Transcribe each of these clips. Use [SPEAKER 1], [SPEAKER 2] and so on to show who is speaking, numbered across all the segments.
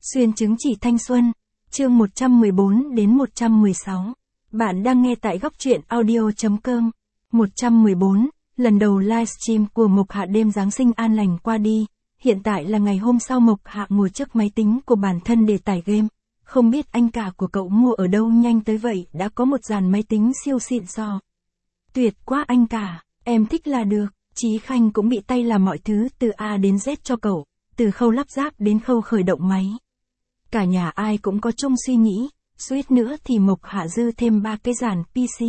[SPEAKER 1] Xuyên chứng chỉ thanh xuân, chương 114 đến 116. Bạn đang nghe tại góc truyện audio.com. 114, lần đầu livestream của Mộc Hạ đêm Giáng sinh an lành qua đi. Hiện tại là ngày hôm sau Mộc Hạ ngồi trước máy tính của bản thân để tải game. Không biết anh cả của cậu mua ở đâu nhanh tới vậy, đã có một dàn máy tính siêu xịn sò. Tuyệt quá anh cả, em thích là được. Chí Khanh cũng bị tay làm mọi thứ từ A đến Z cho cậu, từ khâu lắp ráp đến khâu khởi động máy. Cả nhà ai cũng có chung suy nghĩ, suýt nữa thì Mộc Hạ dư thêm 3 cái dàn PC.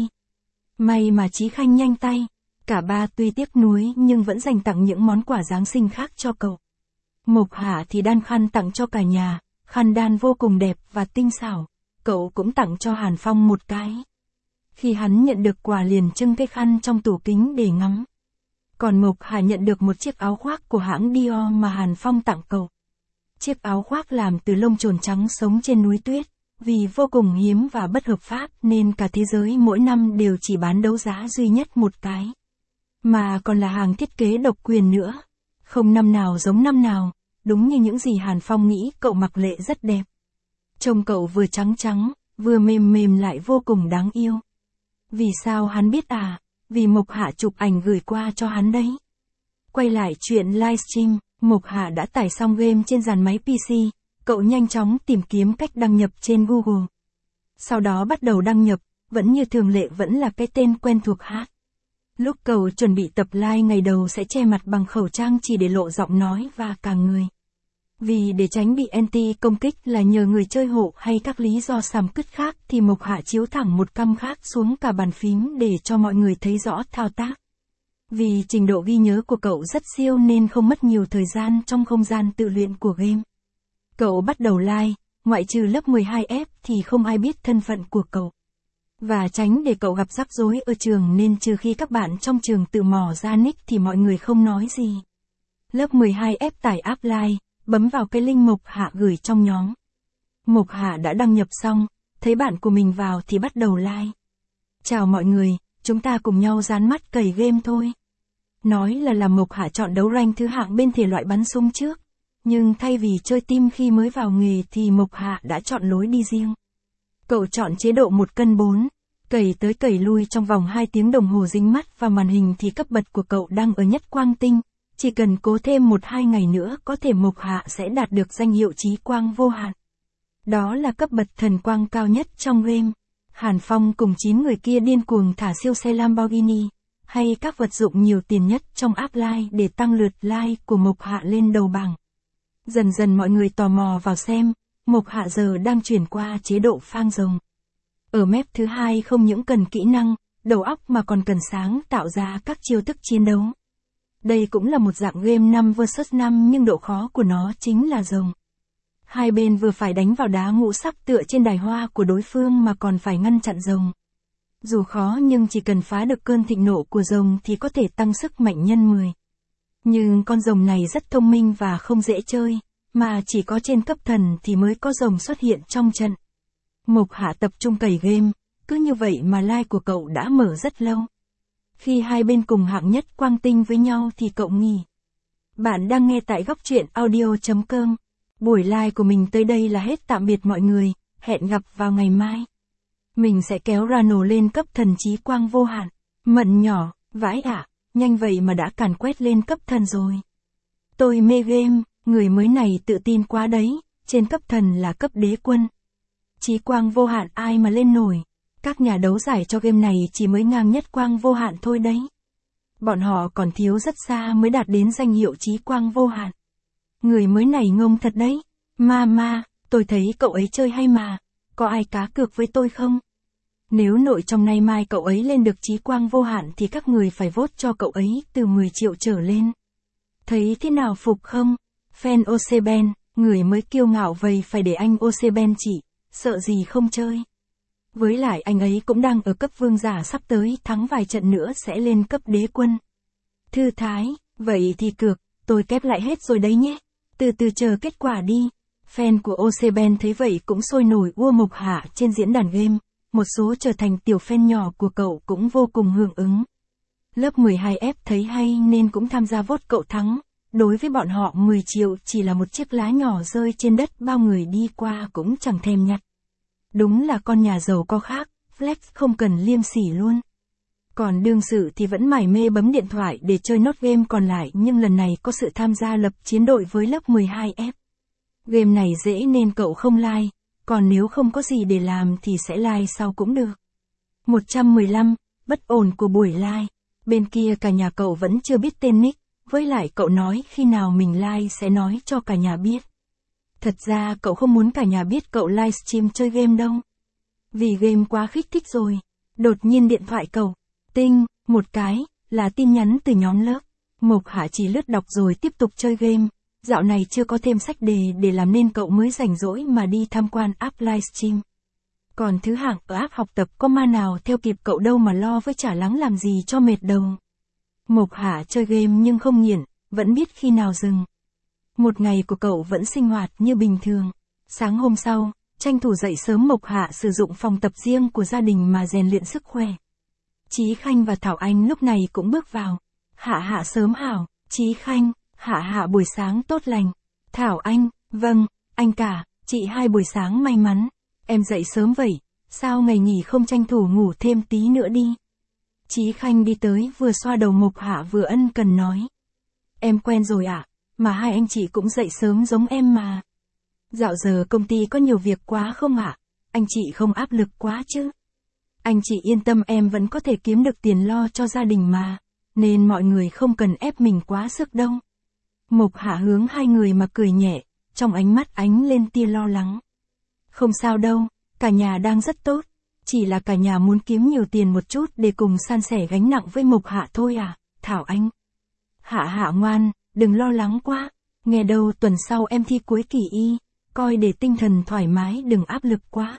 [SPEAKER 1] May mà Chí Khanh nhanh tay, cả ba tuy tiếc nuối nhưng vẫn dành tặng những món quà Giáng sinh khác cho cậu. Mộc Hạ thì đan khăn tặng cho cả nhà, khăn đan vô cùng đẹp và tinh xảo, cậu cũng tặng cho Hàn Phong một cái. Khi hắn nhận được quà liền trưng cái khăn trong tủ kính để ngắm. Còn Mộc Hạ nhận được một chiếc áo khoác của hãng Dior mà Hàn Phong tặng cậu. Chiếc áo khoác làm từ lông chồn trắng sống trên núi tuyết, vì vô cùng hiếm và bất hợp pháp nên cả thế giới mỗi năm đều chỉ bán đấu giá duy nhất một cái. Mà còn là hàng thiết kế độc quyền nữa. Không năm nào giống năm nào, đúng như những gì Hàn Phong nghĩ, cậu mặc lệ rất đẹp. Trông cậu vừa trắng trắng, vừa mềm mềm lại vô cùng đáng yêu. Vì sao hắn biết à? Vì Mộc Hạ chụp ảnh gửi qua cho hắn đấy. Quay lại chuyện livestream, Mộc Hạ đã tải xong game trên dàn máy PC, cậu nhanh chóng tìm kiếm cách đăng nhập trên Google. Sau đó bắt đầu đăng nhập, vẫn như thường lệ vẫn là cái tên quen thuộc hát. Lúc cậu chuẩn bị tập live ngày đầu sẽ che mặt bằng khẩu trang chỉ để lộ giọng nói và cả người. Vì để tránh bị anti công kích là nhờ người chơi hộ hay các lý do sàm cứt khác thì Mộc Hạ chiếu thẳng một cam khác xuống cả bàn phím để cho mọi người thấy rõ thao tác. Vì trình độ ghi nhớ của cậu rất siêu nên không mất nhiều thời gian trong không gian tự luyện của game. Cậu bắt đầu live, ngoại trừ lớp 12F thì không ai biết thân phận của cậu. Và tránh để cậu gặp rắc rối ở trường nên trừ khi các bạn trong trường tự mò ra nick thì mọi người không nói gì. Lớp 12F tải app live, bấm vào cái link Mộc Hạ gửi trong nhóm. Mộc Hạ đã đăng nhập xong, thấy bạn của mình vào thì bắt đầu live. Chào mọi người, chúng ta cùng nhau dán mắt cày game thôi. Nói là làm Mộc Hạ chọn đấu rank thứ hạng bên thể loại bắn súng trước. Nhưng thay vì chơi team khi mới vào nghề thì Mộc Hạ đã chọn lối đi riêng. Cậu chọn chế độ 1 cân 4, cày tới cày lui trong vòng 2 tiếng đồng hồ dính mắt vào màn hình thì cấp bậc của cậu đang ở nhất quang tinh. Chỉ cần cố thêm 1-2 ngày nữa có thể Mộc Hạ sẽ đạt được danh hiệu chí quang vô hạn. Đó là cấp bậc thần quang cao nhất trong game. Hàn Phong cùng 9 người kia điên cuồng thả siêu xe Lamborghini, hay các vật dụng nhiều tiền nhất trong app live để tăng lượt like của Mộc Hạ lên đầu bảng. Dần dần mọi người tò mò vào xem, Mộc Hạ giờ đang chuyển qua chế độ phang rồng. Ở map thứ 2 không những cần kỹ năng, đầu óc mà còn cần sáng tạo ra các chiêu thức chiến đấu. Đây cũng là một dạng game 5 vs 5 nhưng độ khó của nó chính là rồng. Hai bên vừa phải đánh vào đá ngũ sắc tựa trên đài hoa của đối phương mà còn phải ngăn chặn rồng. Dù khó nhưng chỉ cần phá được cơn thịnh nộ của rồng thì có thể tăng sức mạnh nhân 10. Nhưng con rồng này rất thông minh và không dễ chơi, mà chỉ có trên cấp thần thì mới có rồng xuất hiện trong trận. Mộc Hạ tập trung cày game, cứ như vậy mà like của cậu đã mở rất lâu. Khi hai bên cùng hạng nhất quang tinh với nhau thì cậu nghỉ. Bạn đang nghe tại góc truyện audio.com. Buổi live của mình tới đây là hết, tạm biệt mọi người, hẹn gặp vào ngày mai. Mình sẽ kéo Rano lên cấp thần chí quang vô hạn. Mận nhỏ, vãi ạ, nhanh vậy mà đã càn quét lên cấp thần rồi. Tôi mê game, người mới này tự tin quá đấy, trên cấp thần là cấp đế quân. Chí quang vô hạn ai mà lên nổi. Các nhà đấu giải cho game này chỉ mới ngang nhất quang vô hạn thôi đấy. Bọn họ còn thiếu rất xa mới đạt đến danh hiệu chí quang vô hạn. Người mới này ngông thật đấy. Ma, tôi thấy cậu ấy chơi hay mà. Có ai cá cược với tôi không? Nếu nội trong nay mai cậu ấy lên được chí quang vô hạn thì các người phải vote cho cậu ấy từ 10 triệu trở lên. Thấy thế nào, phục không? Fan Oseben, người mới kiêu ngạo vậy phải để anh Oseben chỉ, sợ gì không chơi. Với lại anh ấy cũng đang ở cấp vương giả, sắp tới thắng vài trận nữa sẽ lên cấp đế quân. Thư thái, vậy thì cược, tôi kép lại hết rồi đấy nhé. Từ từ chờ kết quả đi. Fan của Oseben thấy vậy cũng sôi nổi ua Mộc Hạ trên diễn đàn game. Một số trở thành tiểu fan nhỏ của cậu cũng vô cùng hưởng ứng. Lớp 12F thấy hay nên cũng tham gia vote cậu thắng. Đối với bọn họ 10 triệu chỉ là một chiếc lá nhỏ rơi trên đất, bao người đi qua cũng chẳng thèm nhặt. Đúng là con nhà giàu có khác, flex không cần liêm sỉ luôn. Còn đương sự thì vẫn mải mê bấm điện thoại để chơi nốt game còn lại, nhưng lần này có sự tham gia lập chiến đội với lớp 12F. Game này dễ nên cậu không like, còn nếu không có gì để làm thì sẽ like sau cũng được. 115, bất ổn của buổi like. Bên kia cả nhà cậu vẫn chưa biết tên nick, với lại cậu nói khi nào mình like sẽ nói cho cả nhà biết. Thật ra cậu không muốn cả nhà biết cậu livestream chơi game đâu. Vì game quá kích thích rồi. Đột nhiên điện thoại cậu tinh một cái, là tin nhắn từ nhóm lớp. Mộc Hạ chỉ lướt đọc rồi tiếp tục chơi game. Dạo này chưa có thêm sách đề để làm nên cậu mới rảnh rỗi mà đi tham quan app livestream. Còn thứ hạng ở app học tập có ma nào theo kịp cậu đâu mà lo với chả lắng làm gì cho mệt đầu. Mộc Hạ chơi game nhưng không nghiện, vẫn biết khi nào dừng. Một ngày của cậu vẫn sinh hoạt như bình thường. Sáng hôm sau, tranh thủ dậy sớm, Mộc Hạ sử dụng phòng tập riêng của gia đình mà rèn luyện sức khỏe. Chí Khanh và Thảo Anh lúc này cũng bước vào. Hạ sớm hảo. Chí Khanh: Hạ buổi sáng tốt lành. Thảo Anh: Vâng, anh cả, chị hai buổi sáng may mắn. Em dậy sớm vậy, sao ngày nghỉ không tranh thủ ngủ thêm tí nữa đi. Chí Khanh đi tới vừa xoa đầu Mộc Hạ vừa ân cần nói. Em quen rồi ạ, mà hai anh chị cũng dậy sớm giống em mà. Dạo giờ công ty có nhiều việc quá không ạ? Anh chị không áp lực quá chứ? Anh chị yên tâm, em vẫn có thể kiếm được tiền lo cho gia đình mà, nên mọi người không cần ép mình quá sức đâu. Mộc Hạ hướng hai người mà cười nhẹ, trong ánh mắt ánh lên tia lo lắng. Không sao đâu, cả nhà đang rất tốt, chỉ là cả nhà muốn kiếm nhiều tiền một chút để cùng san sẻ gánh nặng với Mộc Hạ thôi à, Thảo Anh. Hạ ngoan, đừng lo lắng quá, nghe đâu tuần sau em thi cuối kỳ y, coi để tinh thần thoải mái, đừng áp lực quá.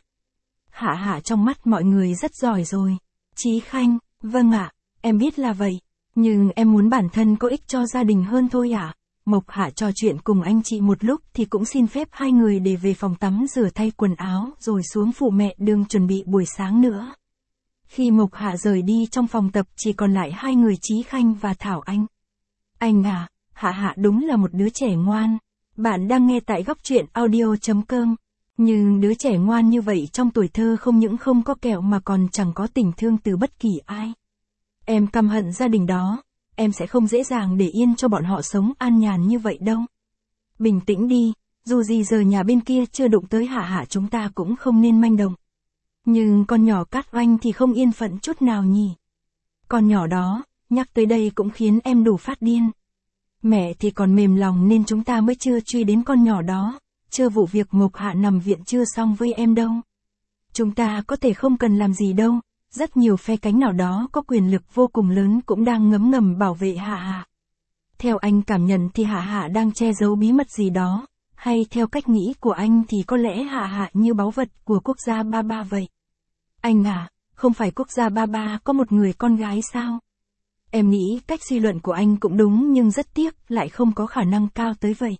[SPEAKER 1] Hạ trong mắt mọi người rất giỏi rồi. Chí Khanh: Vâng ạ, em biết là vậy, nhưng em muốn bản thân có ích cho gia đình hơn thôi ạ. Mộc Hạ trò chuyện cùng anh chị một lúc thì cũng xin phép hai người để về phòng tắm rửa thay quần áo rồi xuống phụ mẹ đường chuẩn bị buổi sáng nữa. Khi Mộc Hạ rời đi, trong phòng tập chỉ còn lại hai người Chí Khanh và Thảo Anh. Anh à, Hạ đúng là một đứa trẻ ngoan. Bạn đang nghe tại góc truyện audio.com. Nhưng đứa trẻ ngoan như vậy trong tuổi thơ không những không có kẹo mà còn chẳng có tình thương từ bất kỳ ai. Em căm hận gia đình đó, em sẽ không dễ dàng để yên cho bọn họ sống an nhàn như vậy đâu. Bình tĩnh đi, dù gì giờ nhà bên kia chưa đụng tới Hạ, chúng ta cũng không nên manh động. Nhưng con nhỏ Cát Oanh thì không yên phận chút nào nhỉ. Con nhỏ đó, nhắc tới đây cũng khiến em đủ phát điên. Mẹ thì còn mềm lòng nên chúng ta mới chưa truy đến con nhỏ đó, chưa vụ việc Mộc Hạ nằm viện chưa xong với em đâu. Chúng ta có thể không cần làm gì đâu, rất nhiều phe cánh nào đó có quyền lực vô cùng lớn cũng đang ngấm ngầm bảo vệ Hạ. Theo anh cảm nhận thì Hạ đang che giấu bí mật gì đó, hay theo cách nghĩ của anh thì có lẽ Hạ như báu vật của quốc gia ba ba vậy. Anh à, không phải quốc gia ba ba có một người con gái sao? Em nghĩ cách suy luận của anh cũng đúng nhưng rất tiếc lại không có khả năng cao tới vậy.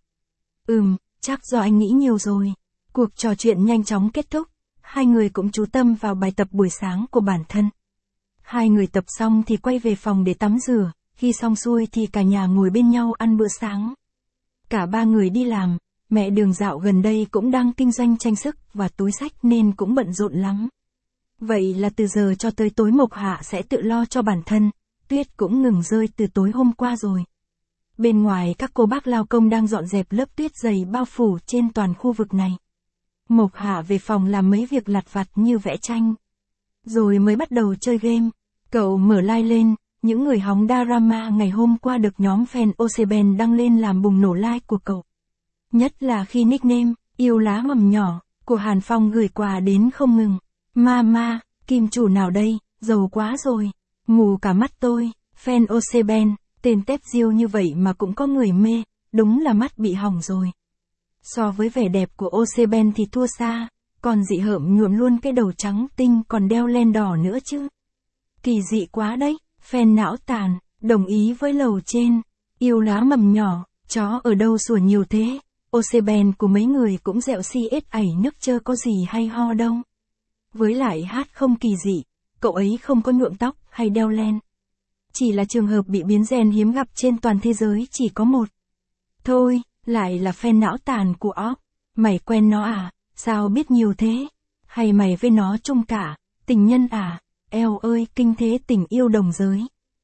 [SPEAKER 1] Chắc do anh nghĩ nhiều rồi. Cuộc trò chuyện nhanh chóng kết thúc, hai người cũng chú tâm vào bài tập buổi sáng của bản thân. Hai người tập xong thì quay về phòng để tắm rửa, khi xong xuôi thì cả nhà ngồi bên nhau ăn bữa sáng. Cả ba người đi làm, mẹ Đường Dạo gần đây cũng đang kinh doanh tranh sức và túi xách nên cũng bận rộn lắm. Vậy là từ giờ cho tới tối Mộc Hạ sẽ tự lo cho bản thân, tuyết cũng ngừng rơi từ tối hôm qua rồi. Bên ngoài các cô bác lao công đang dọn dẹp lớp tuyết dày bao phủ trên toàn khu vực này. Mộc Hạ về phòng làm mấy việc lặt vặt như vẽ tranh. Rồi mới bắt đầu chơi game. Cậu mở like lên, những người hóng drama ngày hôm qua được nhóm fan Oseben đăng lên làm bùng nổ like của cậu. Nhất là khi nickname, yêu lá mầm nhỏ, của Hàn Phong gửi quà đến không ngừng. Mama, kim chủ nào đây, giàu quá rồi, mù cả mắt tôi, fan Oseben, tên tép diêu như vậy mà cũng có người mê, đúng là mắt bị hỏng rồi. So với vẻ đẹp của Oseben thì thua xa, còn dị hợm nhuộm luôn cái đầu trắng tinh còn đeo len đỏ nữa chứ. Kỳ dị quá đấy, fan não tàn, đồng ý với lầu trên, yêu lá mầm nhỏ, chó ở đâu sủa nhiều thế, Oseben của mấy người cũng dẹo si ết ảy nước chơ có gì hay ho đâu. Với lại hát không kỳ dị, cậu ấy không có nhuộm tóc hay đeo len. Chỉ là trường hợp bị biến gen hiếm gặp trên toàn thế giới chỉ có một. Thôi, lại là fan não tàn của óc. Mày quen nó à? Sao biết nhiều thế? Hay mày với nó chung cả, tình nhân à? Eo ơi, kinh thế tình yêu đồng giới.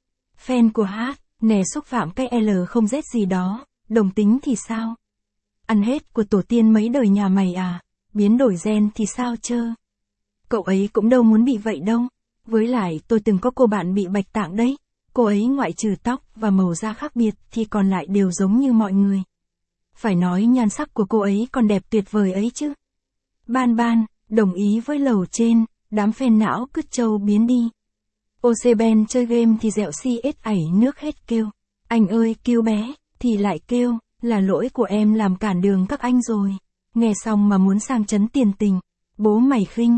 [SPEAKER 1] Fan của hát, nè xúc phạm cái L không Z gì đó, đồng tính thì sao? Ăn hết của tổ tiên mấy đời nhà mày à? Biến đổi gen thì sao chơ? Cậu ấy cũng đâu muốn bị vậy đâu. Với lại tôi từng có cô bạn bị bạch tạng đấy. Cô ấy ngoại trừ tóc và màu da khác biệt thì còn lại đều giống như mọi người. Phải nói nhan sắc của cô ấy còn đẹp tuyệt vời ấy chứ. Ban, đồng ý với lầu trên, đám fan não cứt trâu biến đi. Oceban chơi game thì dẹo CS ảy nước hết kêu. Anh ơi kêu bé, thì lại kêu, là lỗi của em làm cản đường các anh rồi. Nghe xong mà muốn sang chấn tiền tình. Bố mày khinh,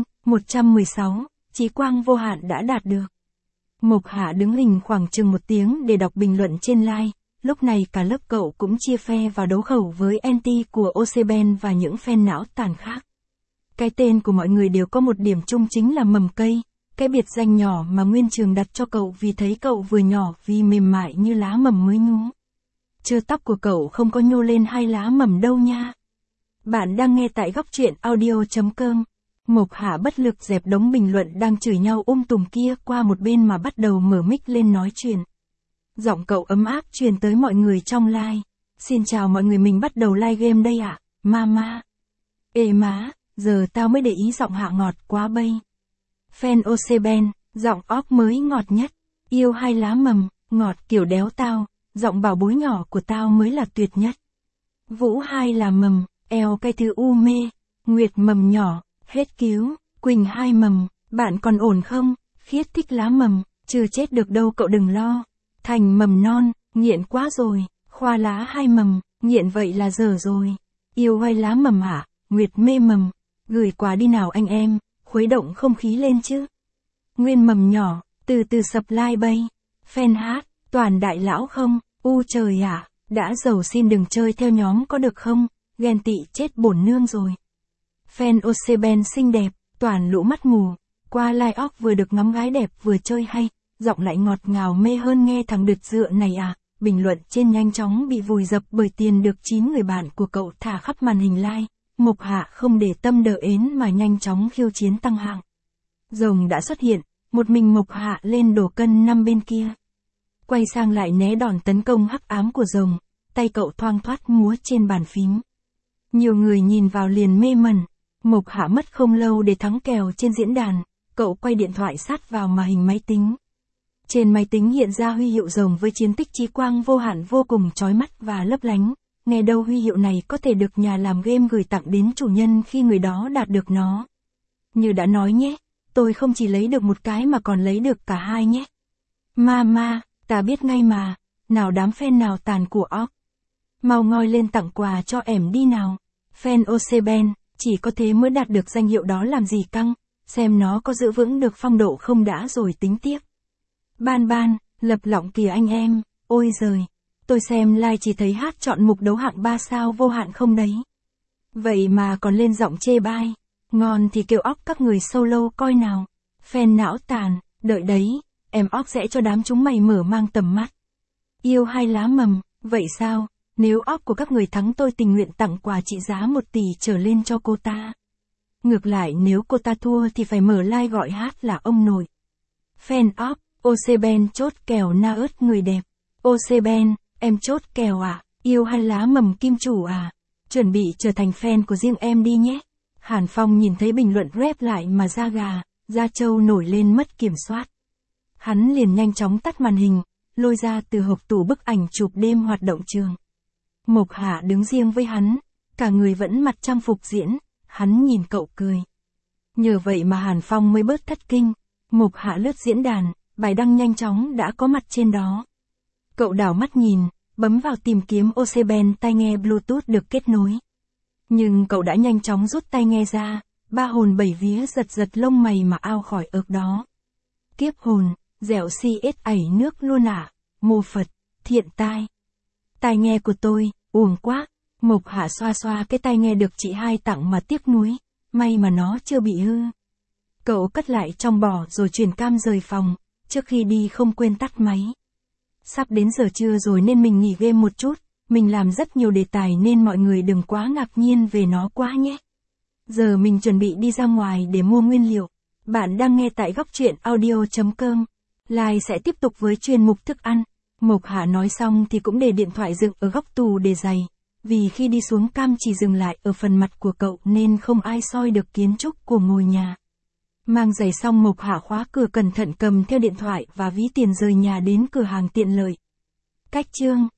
[SPEAKER 1] 116, chí quang vô hạn đã đạt được. Mộc Hạ đứng hình khoảng chừng 1 tiếng để đọc bình luận trên live. Lúc này cả lớp cậu cũng chia phe vào đấu khẩu với anti của Oceban và những fan não tàn khác. Cái tên của mọi người đều có một điểm chung chính là mầm cây, cái biệt danh nhỏ mà nguyên trường đặt cho cậu vì thấy cậu vừa nhỏ vì mềm mại như lá mầm mới nhú. Chưa tóc của cậu không có nhô lên 2 lá mầm đâu nha. Bạn đang nghe tại góc truyện audio.com. Mộc Hạ bất lực dẹp đống bình luận đang chửi nhau tùm kia qua một bên mà bắt đầu mở mic lên nói chuyện. Giọng cậu ấm áp truyền tới mọi người trong live. Xin chào mọi người, mình bắt đầu live game đây ạ, mama. Ê má, giờ tao mới để ý giọng Hạ ngọt quá bây. Fan Oceban, giọng óc mới ngọt nhất. Yêu 2 lá mầm, ngọt kiểu đéo tao, giọng bảo bối nhỏ của tao mới là tuyệt nhất. Vũ 2 là mầm, eo cái thứ u mê, Nguyệt mầm nhỏ, hết cứu, Quỳnh 2 mầm, bạn còn ổn không? Khiết thích lá mầm, chưa chết được đâu cậu đừng lo. Thành mầm non, nghiện quá rồi, Khoa lá 2 mầm, nghiện vậy là dở rồi. Yêu 2 lá mầm hả? Nguyệt mê mầm, gửi quà đi nào anh em, khuấy động không khí lên chứ. Nguyên mầm nhỏ, từ từ sập like bay. Fan hát, toàn đại lão không? U trời ạ, đã giàu xin đừng chơi theo nhóm có được không? Ghen tị chết bổn nương rồi. Fan Oceban xinh đẹp, toàn lũ mắt mù. Qua live óc vừa được ngắm gái đẹp vừa chơi hay, giọng lại ngọt ngào mê hơn nghe thằng đực dựa này à. Bình luận trên nhanh chóng bị vùi dập bởi tiền được 9 người bạn của cậu thả khắp màn hình live. Mộc Hạ không để tâm đờ ến mà nhanh chóng khiêu chiến tăng hạng. Rồng đã xuất hiện, một mình Mộc Hạ lên đổ cân 5 bên kia. Quay sang lại né đòn tấn công hắc ám của rồng, tay cậu thoang thoát múa trên bàn phím. Nhiều người nhìn vào liền mê mẩn. Mộc Hạ mất không lâu để thắng kèo trên diễn đàn, cậu quay điện thoại sát vào màn hình máy tính. Trên máy tính hiện ra huy hiệu rồng với chiến tích chí quang vô hạn vô cùng chói mắt và lấp lánh. Nghe đâu huy hiệu này có thể được nhà làm game gửi tặng đến chủ nhân khi người đó đạt được nó. Như đã nói nhé, tôi không chỉ lấy được một cái mà còn lấy được cả 2 nhé. Mama, ta biết ngay mà, nào đám fan nào tàn của óc. Mau ngoi lên tặng quà cho ẻm đi nào. Fan Oceban, chỉ có thế mới đạt được danh hiệu đó làm gì căng, xem nó có giữ vững được phong độ không đã rồi tính tiếp. Ban, lập lọng kìa anh em, ôi giời. Tôi xem live chỉ thấy hát chọn mục đấu hạng 3 sao vô hạn không đấy. Vậy mà còn lên giọng chê bai. Ngon thì kêu óc các người solo coi nào. Fan não tàn, đợi đấy, em óc sẽ cho đám chúng mày mở mang tầm mắt. Yêu 2 lá mầm, vậy sao? Nếu óc của các người thắng tôi tình nguyện tặng quà trị giá 1 tỷ trở lên cho cô ta. Ngược lại nếu cô ta thua thì phải mở live gọi hát là ông nội. Fan óc, Oceban chốt kèo na ớt người đẹp. Oceban, em chốt kèo à? Yêu 2 lá mầm kim chủ à? Chuẩn bị trở thành fan của riêng em đi nhé. Hàn Phong nhìn thấy bình luận rep lại mà da gà, da trâu nổi lên mất kiểm soát. Hắn liền nhanh chóng tắt màn hình, lôi ra từ hộp tủ bức ảnh chụp đêm hoạt động trường. Mộc Hạ đứng riêng với hắn, cả người vẫn mặc trang phục diễn, hắn nhìn cậu cười. Nhờ vậy mà Hàn Phong mới bớt thất kinh. Mộc Hạ lướt diễn đàn, bài đăng nhanh chóng đã có mặt trên đó. Cậu đảo mắt nhìn, bấm vào tìm kiếm Oceban tai nghe Bluetooth được kết nối. Nhưng cậu đã nhanh chóng rút tai nghe ra, 3 hồn 7 vía giật lông mày mà ao khỏi ợp đó. Kiếp hồn, dẻo CS ảy nước luôn à, mô Phật, thiện tai. Tai nghe của tôi, uổng quá. Mộc Hạ xoa xoa cái tai nghe được chị hai tặng mà tiếc nuối, may mà nó chưa bị hư. Cậu cất lại trong bò rồi chuyển cam rời phòng, trước khi đi không quên tắt máy. Sắp đến giờ trưa rồi nên mình nghỉ game một chút, Mình làm rất nhiều đề tài nên mọi người đừng quá ngạc nhiên về nó quá nhé. Giờ mình chuẩn bị đi ra ngoài để mua nguyên liệu. Bạn đang nghe tại góc truyện audio.com. Lai sẽ tiếp tục với chuyên mục thức ăn. Mộc Hạ nói xong thì cũng để điện thoại dựng ở góc tủ để giày. Vì khi đi xuống cam chỉ dừng lại ở phần mặt của cậu nên không ai soi được kiến trúc của ngôi nhà. Mang giày xong Mộc Hạ khóa cửa cẩn thận cầm theo điện thoại và ví tiền rời nhà đến cửa hàng tiện lợi. Cách chương